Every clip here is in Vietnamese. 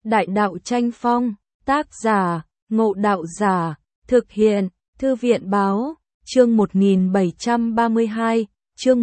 Đại đạo tranh phong, tác giả, Ngộ Đạo Giả, thực hiện, Thư viện báo, chương 1732, chương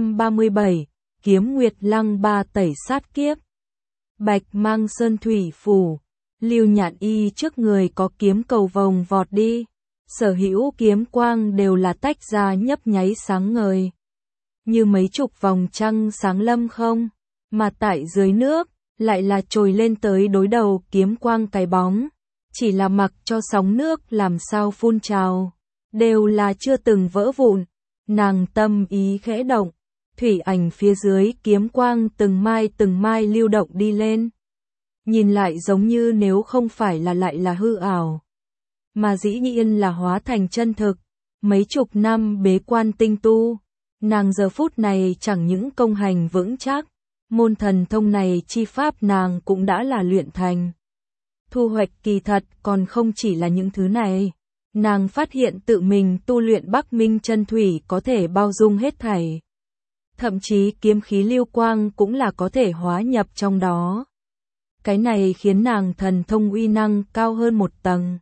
137, Kiếm Nguyệt Lăng Ba tẩy sát kiếp. Bạch Mang Sơn Thủy Phủ, Lưu Nhạn Y trước người có kiếm cầu vồng vọt đi, sở hữu kiếm quang đều là tách ra nhấp nháy sáng ngời. Như mấy chục vòng trăng sáng lâm không, mà tại dưới nước, lại là trồi lên tới đối đầu kiếm quang cái bóng. Chỉ là mặc cho sóng nước làm sao phun trào, đều là chưa từng vỡ vụn. Nàng tâm ý khẽ động, thủy ảnh phía dưới kiếm quang từng mai lưu động đi lên. Nhìn lại giống như nếu không phải là lại là hư ảo, mà dĩ nhiên là hóa thành chân thực. Mấy chục năm bế quan tinh tu, nàng giờ phút này chẳng những công hành vững chắc, môn thần thông này chi pháp nàng cũng đã là luyện thành. Thu hoạch kỳ thật còn không chỉ là những thứ này, nàng phát hiện tự mình tu luyện Bắc Minh chân thủy có thể bao dung hết thảy. Thậm chí kiếm khí lưu quang cũng là có thể hóa nhập trong đó. Cái này khiến nàng thần thông uy năng cao hơn một tầng.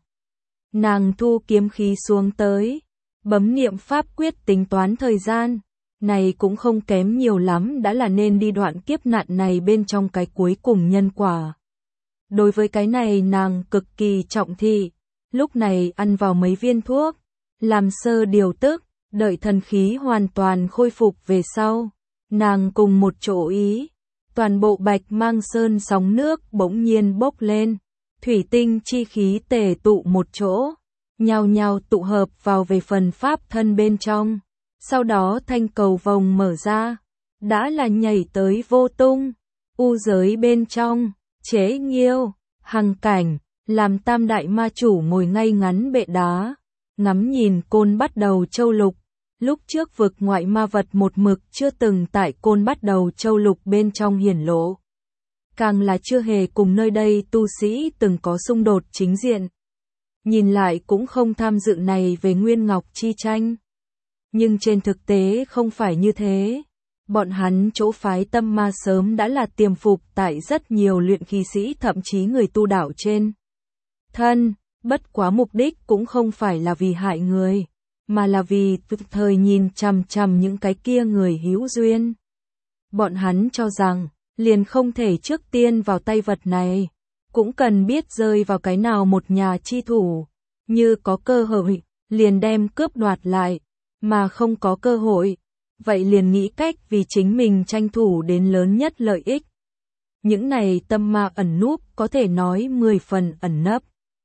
Nàng thu kiếm khí xuống tới, bấm niệm pháp quyết tính toán thời gian, này cũng không kém nhiều lắm đã là nên đi đoạn kiếp nạn này bên trong cái cuối cùng nhân quả. Đối với cái này nàng cực kỳ trọng thị, lúc này ăn vào mấy viên thuốc, làm sơ điều tức, đợi thần khí hoàn toàn khôi phục về sau. Nàng cùng một chỗ ý, toàn bộ Bạch Mang Sơn sóng nước bỗng nhiên bốc lên, thủy tinh chi khí tề tụ một chỗ, nhao nhao tụ hợp vào về phần pháp thân bên trong. Sau đó thanh cầu vồng mở ra, đã là nhảy tới vô tung, u giới bên trong, Chế Nghiêu, Hằng Cảnh, làm tam đại ma chủ ngồi ngay ngắn bệ đá, ngắm nhìn Côn Bắt Đầu Châu Lục. Lúc trước vực ngoại ma vật một mực chưa từng tại Côn Bắt Đầu Châu Lục bên trong hiển lộ. Càng là chưa hề cùng nơi đây tu sĩ từng có xung đột chính diện. Nhìn lại cũng không tham dự này về Nguyên Ngọc chi tranh. Nhưng trên thực tế không phải như thế. Bọn hắn chỗ phái tâm ma sớm đã là tiềm phục tại rất nhiều luyện khí sĩ thậm chí người tu đạo trên thân. Bất quá mục đích cũng không phải là vì hại người, mà là vì thời nhìn chằm chằm những cái kia người hữu duyên. Bọn hắn cho rằng, liền không thể trước tiên vào tay vật này, cũng cần biết rơi vào cái nào một nhà chi thủ, như có cơ hội, liền đem cướp đoạt lại, mà không có cơ hội, vậy liền nghĩ cách vì chính mình tranh thủ đến lớn nhất lợi ích. Những này tâm ma ẩn núp có thể nói 10 phần ẩn nấp.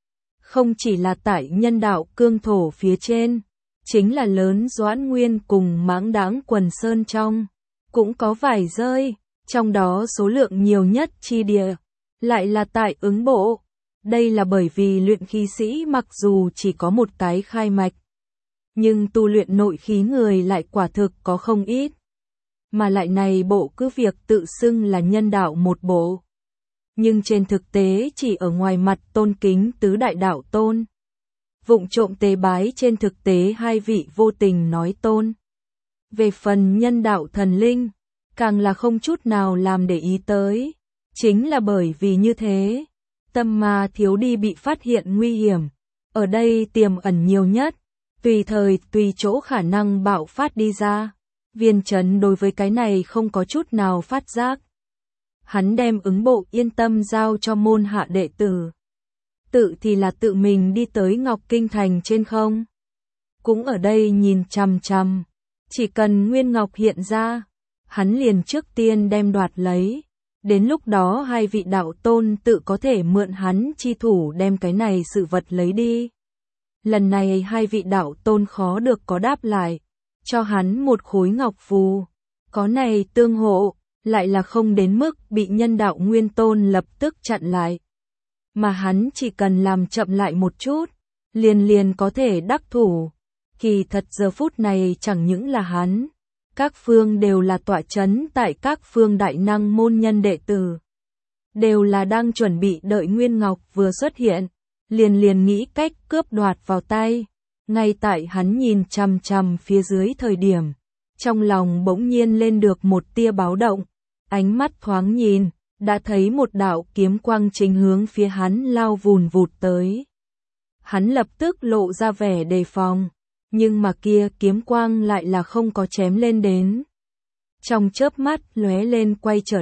Không chỉ là tại nhân đạo cương thổ phía trên, chính là lớn Doãn Nguyên cùng Mãng Đãng Quần Sơn trong, cũng có vài rơi, trong đó số lượng nhiều nhất chi địa, lại là tại Ứng Bộ. Đây là bởi vì luyện khí sĩ mặc dù chỉ có một cái khai mạch, nhưng tu luyện nội khí người lại quả thực có không ít. Mà lại này bộ cứ việc tự xưng là nhân đạo một bộ, nhưng trên thực tế chỉ ở ngoài mặt tôn kính tứ đại đạo tôn. Vụng trộm tế bái trên thực tế hai vị vô tình nói tôn. Về phần nhân đạo thần linh, càng là không chút nào làm để ý tới. Chính là bởi vì như thế, tâm ma thiếu đi bị phát hiện nguy hiểm. Ở đây tiềm ẩn nhiều nhất, tùy thời tùy chỗ khả năng bạo phát đi ra. Viên Chấn đối với cái này không có chút nào phát giác. Hắn đem Ứng Bộ yên tâm giao cho môn hạ đệ tử. Tự thì là tự mình đi tới Ngọc Kinh Thành trên không. Cũng ở đây nhìn chằm chằm. Chỉ cần Nguyên Ngọc hiện ra, hắn liền trước tiên đem đoạt lấy. Đến lúc đó hai vị đạo tôn tự có thể mượn hắn chi thủ đem cái này sự vật lấy đi. Lần này hai vị đạo tôn khó được có đáp lại. Cho hắn một khối ngọc phù. Có này tương hộ, lại là không đến mức bị nhân đạo nguyên tôn lập tức chặn lại. Mà hắn chỉ cần làm chậm lại một chút, liền có thể đắc thủ. Kỳ thật giờ phút này chẳng những là hắn, các phương đều là tọa chấn tại các phương đại năng môn nhân đệ tử. Đều là đang chuẩn bị đợi Nguyên Ngọc vừa xuất hiện, liền nghĩ cách cướp đoạt vào tay. Ngay tại hắn nhìn chằm chằm phía dưới thời điểm, trong lòng bỗng nhiên lên được một tia báo động, ánh mắt thoáng nhìn, đã thấy một đạo kiếm quang chính hướng phía hắn lao vùn vụt tới. Hắn lập tức lộ ra vẻ đề phòng, nhưng mà kia kiếm quang lại là không có chém lên đến. Trong chớp mắt lóe lên quay trở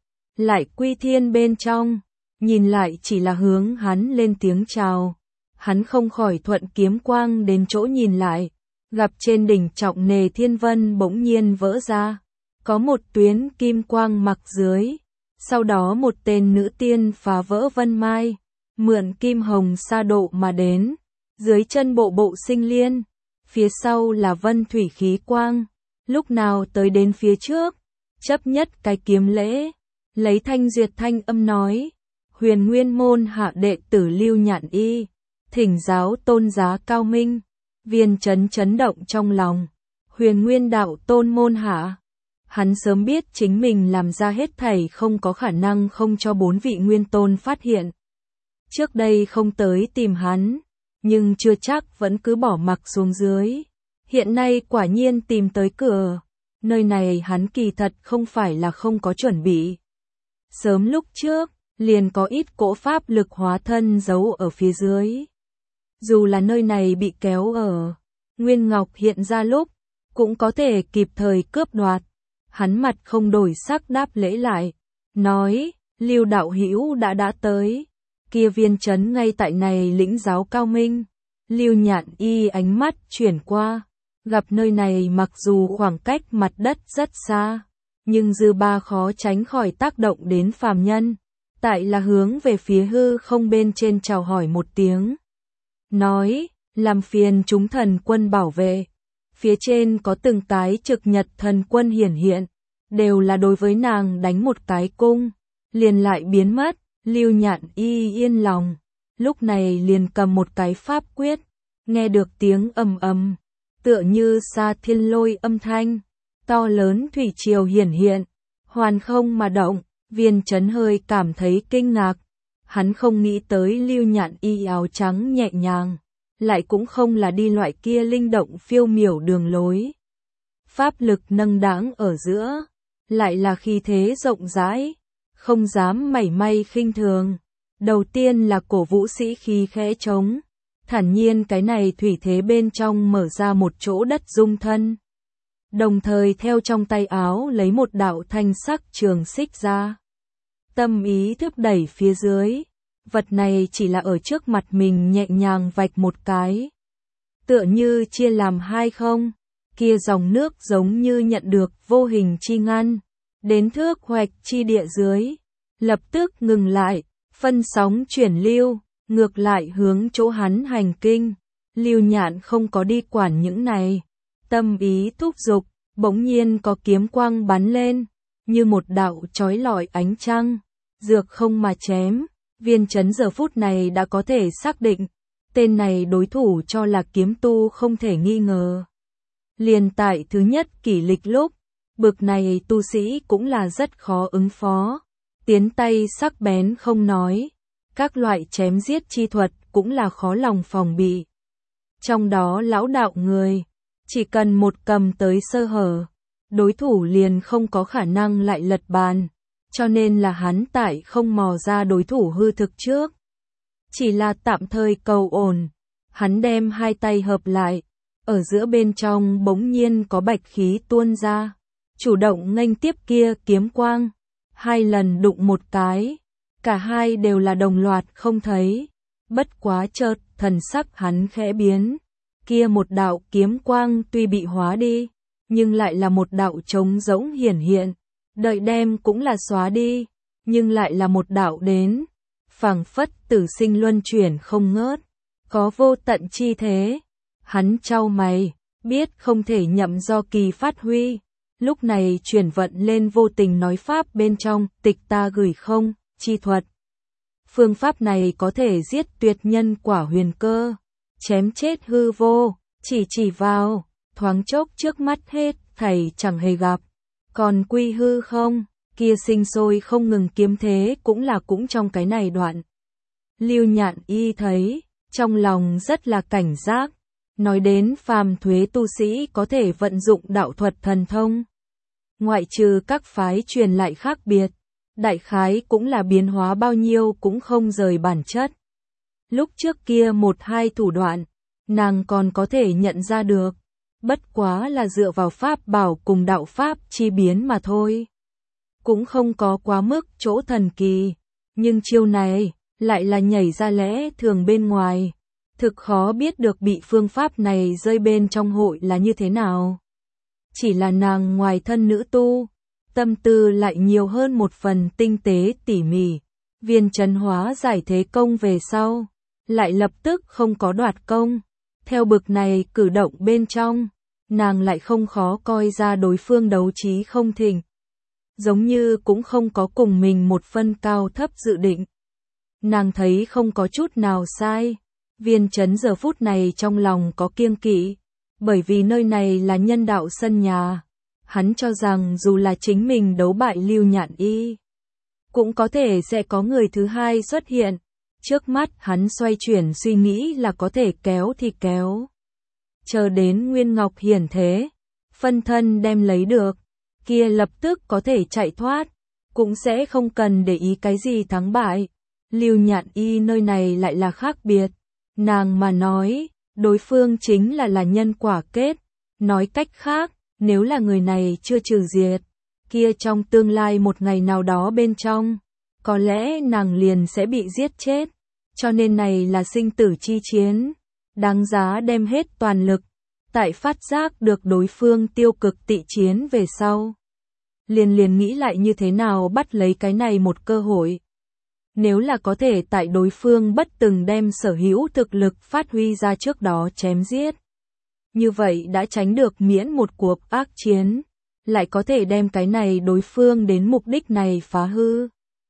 lại quy thiên bên trong, nhìn lại chỉ là hướng hắn lên tiếng chào. Hắn không khỏi thuận kiếm quang đến chỗ nhìn lại, gặp trên đỉnh trọng nề thiên vân bỗng nhiên vỡ ra, có một tuyến kim quang mặc dưới, sau đó một tên nữ tiên phá vỡ vân mai, mượn kim hồng sa độ mà đến, dưới chân bộ bộ sinh liên, phía sau là vân thủy khí quang, lúc nào tới đến phía trước, chấp nhất cái kiếm lễ, lấy thanh duyệt thanh âm nói, Huyền Nguyên môn hạ đệ tử Lưu Nhạn Y, thỉnh giáo tôn giá cao minh. Viên chấn chấn động trong lòng, Huyền Nguyên đạo tôn môn hạ. Hắn sớm biết chính mình làm ra hết thảy không có khả năng không cho 4 vị nguyên tôn phát hiện. Trước đây không tới tìm hắn, nhưng chưa chắc vẫn cứ bỏ mặc xuống dưới. Hiện nay quả nhiên tìm tới cửa, nơi này hắn kỳ thật không phải là không có chuẩn bị. Sớm lúc trước, liền có ít cỗ pháp lực hóa thân giấu ở phía dưới. Dù là nơi này bị kéo ở, Nguyên Ngọc hiện ra lúc, cũng có thể kịp thời cướp đoạt. Hắn mặt không đổi sắc đáp lễ lại, nói, Lưu đạo hữu đã tới, kia viên chấn ngay tại này lĩnh giáo cao minh. Lưu Nhạn Y ánh mắt chuyển qua, gặp nơi này mặc dù khoảng cách mặt đất rất xa, nhưng dư ba khó tránh khỏi tác động đến phàm nhân, tại là hướng về phía hư không bên trên chào hỏi một tiếng. Nói, làm phiền chúng thần quân bảo vệ. Phía trên có từng cái trực nhật thần quân hiển hiện, đều là đối với nàng đánh một cái cung, liền lại biến mất. Lưu Nhạn Y yên lòng, lúc này liền cầm một cái pháp quyết, nghe được tiếng ầm ầm, tựa như xa thiên lôi âm thanh, to lớn thủy triều hiển hiện, hoàn không mà động. Viên chấn hơi cảm thấy kinh ngạc, hắn không nghĩ tới Lưu Nhạn Y áo trắng nhẹ nhàng, lại cũng không là đi loại kia linh động phiêu miểu đường lối. Pháp lực nâng đãng ở giữa, lại là khí thế rộng rãi, không dám mảy may khinh thường. Đầu tiên là cổ vũ sĩ khí khẽ trống, thản nhiên cái này thủy thế bên trong mở ra một chỗ đất dung thân. Đồng thời theo trong tay áo lấy một đạo thanh sắc trường xích ra. Tâm ý thúc đẩy phía dưới, vật này chỉ là ở trước mặt mình nhẹ nhàng vạch một cái. Tựa như chia làm hai không, kia dòng nước giống như nhận được vô hình chi ngăn, đến thước hoạch chi địa dưới, lập tức ngừng lại, phân sóng chuyển lưu, ngược lại hướng chỗ hắn hành kinh. Lưu Nhạn không có đi quản những này, tâm ý thúc giục, bỗng nhiên có kiếm quang bắn lên, như một đạo chói lọi ánh trăng, dược không mà chém. Viên chấn giờ phút này đã có thể xác định, tên này đối thủ cho là kiếm tu không thể nghi ngờ. Liền tại thứ nhất kỷ lịch lúc, bực này tu sĩ cũng là rất khó ứng phó, tiến tay sắc bén không nói, các loại chém giết chi thuật cũng là khó lòng phòng bị. Trong đó lão đạo người, chỉ cần một cầm tới sơ hở, đối thủ liền không có khả năng lại lật bàn. Cho nên là hắn tại không mò ra đối thủ hư thực trước. Chỉ là tạm thời cầu ổn, hắn đem hai tay hợp lại, ở giữa bên trong bỗng nhiên có bạch khí tuôn ra, chủ động nghênh tiếp kia kiếm quang, hai lần đụng một cái, cả hai đều là đồng loạt không thấy, bất quá chợt thần sắc hắn khẽ biến, kia một đạo kiếm quang tuy bị hóa đi, nhưng lại là một đạo trống rỗng hiển hiện. Đợi đem cũng là xóa đi, nhưng lại là một đạo đến, phảng phất tử sinh luân chuyển không ngớt, có vô tận chi thế. Hắn chau mày, biết không thể nhậm do kỳ phát huy, lúc này chuyển vận lên vô tình nói pháp bên trong, tịch ta gửi không, chi thuật. Phương pháp này có thể giết tuyệt nhân quả huyền cơ, chém chết hư vô, chỉ vào, thoáng chốc trước mắt hết, thầy chẳng hề gặp. Còn quy hư không, kia sinh sôi không ngừng kiếm thế cũng trong cái này đoạn. Lưu Nhạn Y thấy, trong lòng rất là cảnh giác, nói đến phàm thuế tu sĩ có thể vận dụng đạo thuật thần thông. Ngoại trừ các phái truyền lại khác biệt, đại khái cũng là biến hóa bao nhiêu cũng không rời bản chất. Lúc trước kia một hai thủ đoạn, nàng còn có thể nhận ra được, bất quá là dựa vào pháp bảo cùng đạo pháp chi biến mà thôi. Cũng không có quá mức chỗ thần kỳ, nhưng chiêu này lại là nhảy ra lẽ thường bên ngoài, thực khó biết được bị phương pháp này rơi bên trong hội là như thế nào. Chỉ là nàng ngoài thân nữ tu, tâm tư lại nhiều hơn một phần tinh tế tỉ mỉ. Viên Chấn hóa giải thế công về sau, lại lập tức không có đoạt công. Theo bực này cử động bên trong, nàng lại không khó coi ra đối phương đấu trí không thịnh. Giống như cũng không có cùng mình một phân cao thấp dự định. Nàng thấy không có chút nào sai. Viên Chấn giờ phút này trong lòng có kiêng kỵ, bởi vì nơi này là nhân đạo sân nhà. Hắn cho rằng dù là chính mình đấu bại Lưu Nhạn Y, cũng có thể sẽ có người thứ hai xuất hiện. Trước mắt hắn xoay chuyển suy nghĩ là có thể kéo thì kéo. Chờ đến Nguyên Ngọc hiển thế, phân thân đem lấy được, kia lập tức có thể chạy thoát, cũng sẽ không cần để ý cái gì thắng bại. Lưu Nhạn Y nơi này lại là khác biệt. Nàng mà nói, đối phương chính là nhân quả kết. Nói cách khác, nếu là người này chưa trừ diệt, kia trong tương lai một ngày nào đó bên trong, có lẽ nàng liền sẽ bị giết chết. Cho nên này là sinh tử chi chiến, đáng giá đem hết toàn lực. Tại phát giác được đối phương tiêu cực tị chiến về sau, liền nghĩ lại như thế nào bắt lấy cái này một cơ hội. Nếu là có thể tại đối phương bất từng đem sở hữu thực lực phát huy ra trước đó chém giết, như vậy đã tránh được miễn một cuộc ác chiến, lại có thể đem cái này đối phương đến mục đích này phá hư.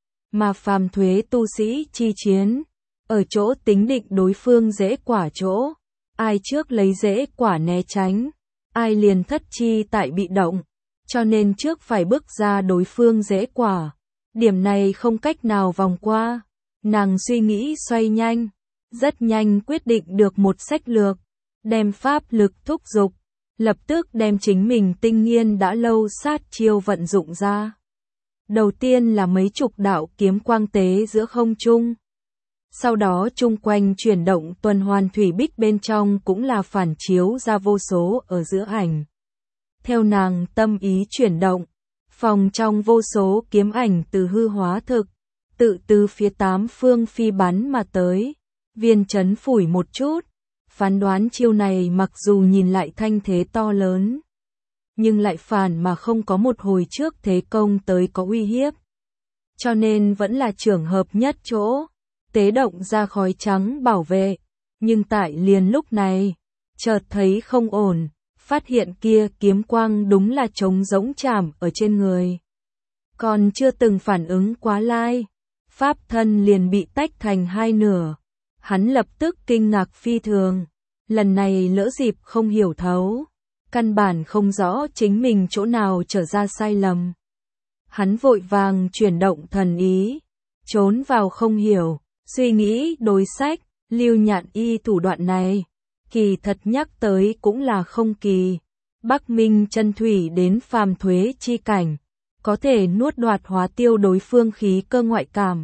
Mà phàm thuế tu sĩ chi chiến, ở chỗ tính định đối phương dễ quả chỗ, ai trước lấy dễ quả né tránh, ai liền thất chi tại bị động, cho nên trước phải bước ra đối phương dễ quả. Điểm này không cách nào vòng qua. Nàng suy nghĩ xoay nhanh, rất nhanh quyết định được một sách lược, đem pháp lực thúc giục, lập tức đem chính mình tinh nghiên đã lâu sát chiêu vận dụng ra. Đầu tiên là mấy chục đạo kiếm quang tế giữa không trung. Sau đó chung quanh chuyển động tuần hoàn thủy bích bên trong cũng là phản chiếu ra vô số ở giữa ảnh. Theo nàng tâm ý chuyển động, phòng trong vô số kiếm ảnh từ hư hóa thực, tự từ phía tám phương phi bắn mà tới. Viên Chấn phủi một chút, phán đoán chiêu này mặc dù nhìn lại thanh thế to lớn, nhưng lại phản mà không có một hồi trước thế công tới có uy hiếp. Cho nên vẫn là trường hợp nhất chỗ, tế động ra khói trắng bảo vệ, nhưng tại liền lúc này, chợt thấy không ổn. Phát hiện kia kiếm quang đúng là trống rỗng chạm ở trên người. Còn chưa từng phản ứng quá lai, pháp thân liền bị tách thành hai nửa. Hắn lập tức kinh ngạc phi thường, lần này lỡ dịp không hiểu thấu, căn bản không rõ chính mình chỗ nào trở ra sai lầm. Hắn vội vàng chuyển động thần ý, trốn vào không hiểu, suy nghĩ đối sách, Lưu Nhạn Y thủ đoạn này. Kỳ thật nhắc tới cũng là không kỳ. Bắc Minh chân thủy đến phàm thuế chi cảnh, có thể nuốt đoạt hóa tiêu đối phương khí cơ ngoại cảm.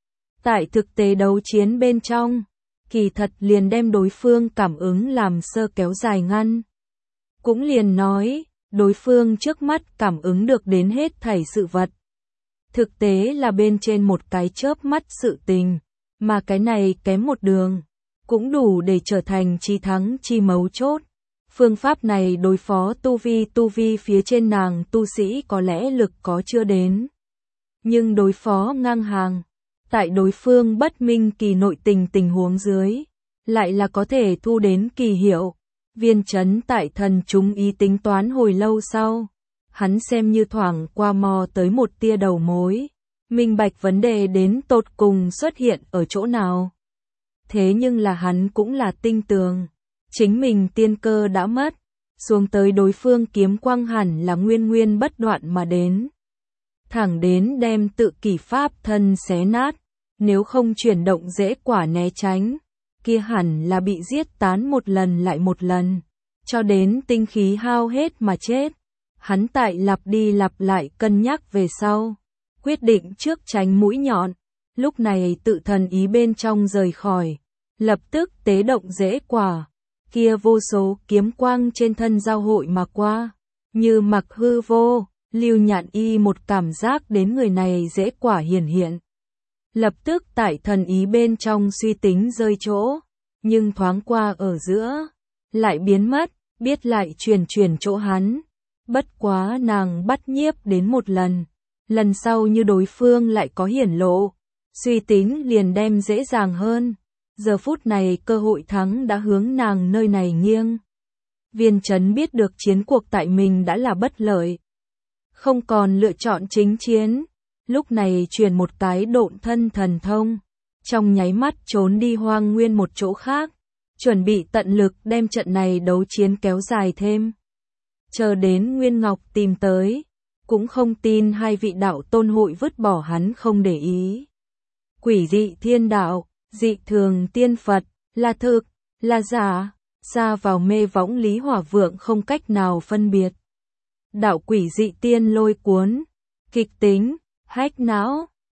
Tại thực tế đấu chiến bên trong, kỳ thật liền đem đối phương cảm ứng làm sơ kéo dài ngăn. Cũng liền nói, đối phương trước mắt cảm ứng được đến hết thảy sự vật. Thực tế là bên trên một cái chớp mắt sự tình, mà cái này kém một đường, cũng đủ để trở thành chi thắng chi mấu chốt. Phương pháp này đối phó tu vi phía trên nàng tu sĩ có lẽ lực có chưa đến. Nhưng đối phó ngang hàng, tại đối phương bất minh kỳ nội tình tình huống dưới, lại là có thể thu đến kỳ hiệu. Viên Chấn tại thần chúng ý tính toán hồi lâu sau, hắn xem như thoảng qua mò tới một tia đầu mối, minh bạch vấn đề đến tột cùng xuất hiện ở chỗ nào. Thế nhưng là hắn cũng là tinh tường, chính mình tiên cơ đã mất, xuống tới đối phương kiếm quang hẳn là nguyên bất đoạn mà đến. Thẳng đến đem tự kỷ pháp thân xé nát, nếu không chuyển động dễ quả né tránh, kia hẳn là bị giết tán một lần lại một lần, cho đến tinh khí hao hết mà chết. Hắn tại lặp đi lặp lại cân nhắc về sau, quyết định trước tránh mũi nhọn, lúc này tự thần ý bên trong rời khỏi, lập tức tế động rễ quả, kia vô số kiếm quang trên thân giao hội mà qua, như mặc hư vô, Lưu Nhạn Y một cảm giác đến người này rễ quả hiển hiện. Lập tức tại thần ý bên trong suy tính rơi chỗ, nhưng thoáng qua ở giữa, lại biến mất, biết lại chuyển chỗ hắn. Bất quá nàng bắt nhiếp đến một lần sau như đối phương lại có hiển lộ, suy tính liền đem dễ dàng hơn. Giờ phút này cơ hội thắng đã hướng nàng nơi này nghiêng. Viên Chấn biết được chiến cuộc tại mình đã là bất lợi, không còn lựa chọn chính chiến, lúc này truyền một cái độn thân thần thông, trong nháy mắt trốn đi hoang nguyên một chỗ khác, chuẩn bị tận lực đem trận này đấu chiến kéo dài thêm. Chờ đến Nguyên Ngọc tìm tới, cũng không tin hai vị đạo tôn hội vứt bỏ hắn không để ý. Quỷ dị thiên đạo, dị thường tiên Phật, là thực, là giả, xa vào mê võng Lý Hỏa Vượng không cách nào phân biệt. Đạo quỷ dị tiên lôi cuốn, kịch tính, hách não,